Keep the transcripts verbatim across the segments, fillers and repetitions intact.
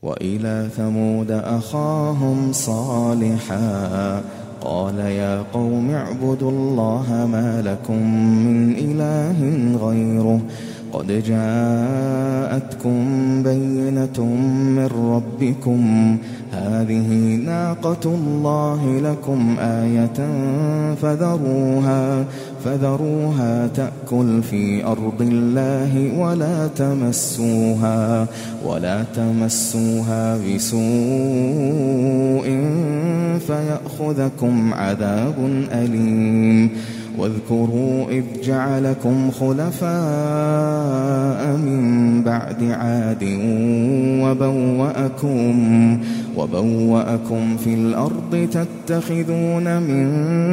وإلى ثمود أخاهم صالحا قال يا قوم اعبدوا الله ما لكم من إله غيره قد جاءتكم بينة من ربكم هذه ناقة الله لكم آية فذروها فذروها تأكل في أرض الله ولا تمسوها ولا تمسوها بسوء فيأخذكم عذاب أليم واذكروا إذ جعلكم خلفاء من بعد عاد وبوأكم وبوأكم في الأرض تتخذون من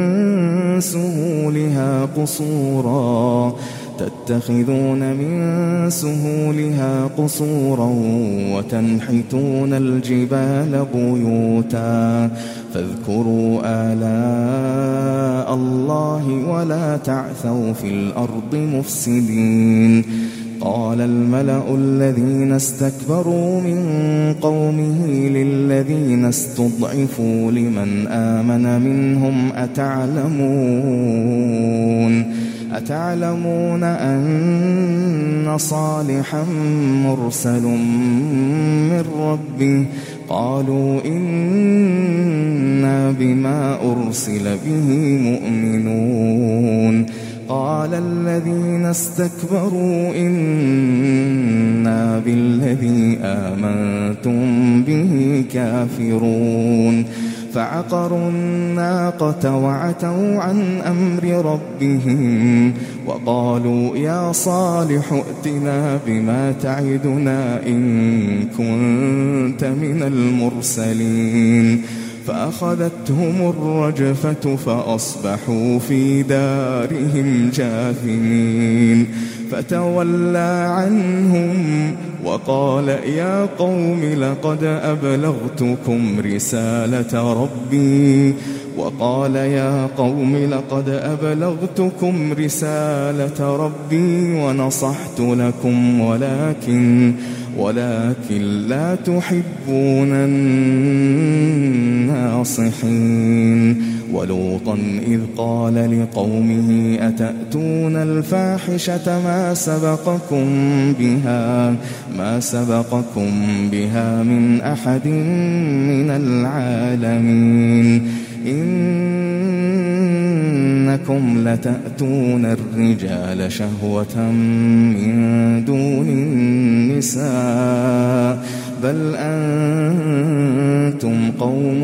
سهولها قصورا تتخذون من سهولها قصورا وتنحتون الجبال بيوتا فاذكروا آلاء الله ولا تعثوا في الأرض مفسدين قال الملأ الذين استكبروا من قومه للذين استضعفوا لمن آمن منهم أتعلمون أتعلمون أن صالحا مرسل من ربه قالوا إنا بما أرسل به مؤمنون قال الذين استكبروا إنا بالذي آمنتم به كافرون فعقروا الناقة وعتوا عن أمر ربهم وقالوا يا صالح ائتنا بما تعدنا إن كنت من المرسلين فأخذتهم الرجفة فأصبحوا في دارهم جاثمين فتولى عنهم وقال يا قوم لقد أبلغتكم رسالة ربي وقال يا قوم لقد أبلغتكم رسالة ربي ونصحت لكم ولكن ولكن لا تحبون الناصحين ولوطا إذ قال لقومه أتأتون الفاحشة ما سبقكم بها ما سبقكم بها من أحد من العالمين إنكم لتأتون الرجال شهوة من دون النساء بل أنتم قوم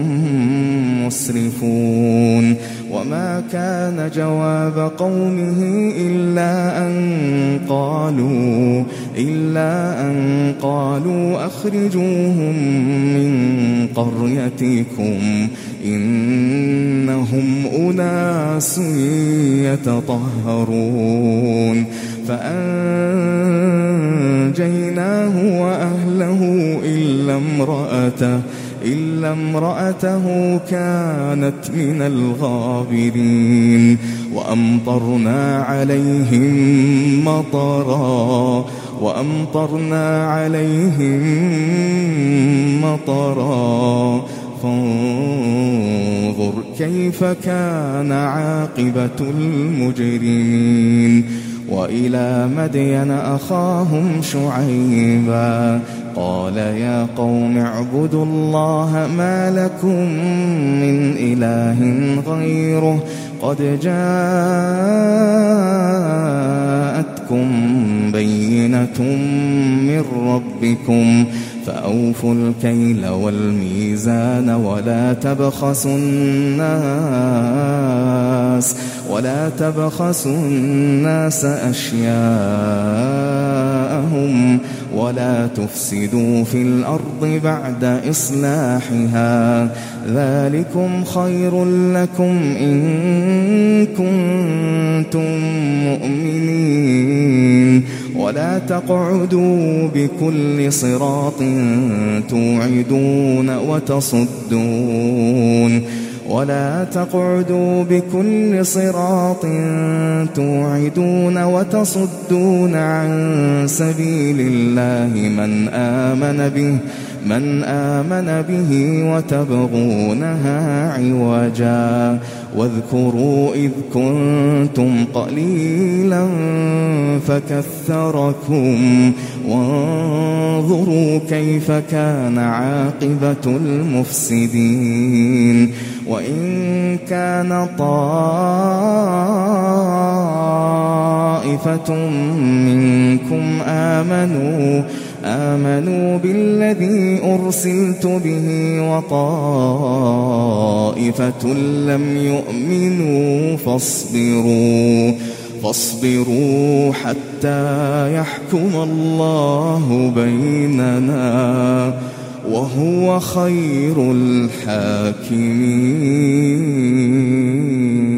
مسرفون وما كان جواب قومه إلا أن قالوا إلا أن قالوا أخرجوهم من قريتكم إنهم أناس يتطهرون فأنجيناه وأهله إلا امرأته إلا امرأته كانت من الغابرين وأمطرنا عليهم مطرا وأمطرنا عليهم مطرا فانظر كيف كان عاقبة المجرمين وإلى مدين أخاهم شعيبا قال يا قوم اعبدوا الله ما لكم من إله غيره قد جاءتكم بينة من ربكم فأوفوا الكيل والميزان ولا تبخسوا الناس ولا تبخسوا الناس أشياءهم ولا تفسدوا في الأرض بعد إصلاحها ذلكم خير لكم إن كنتم مؤمنين ولا تقعدوا بكل صراط توعدون وتصدون ولا تقعدوا بكل صراط توعدون وتصدون عن سبيل الله من آمن به من آمن به وتبغونها عوجا واذكروا إذ كنتم قليلا فكثركم وانظروا كيف كان عاقبة المفسدين وإن كان طائفة منكم آمنوا آمنوا بالذي أرسلت به وطائفة لم يؤمنوا فاصبروا فاصبروا حتى يحكم الله بيننا وهو خير الحاكمين.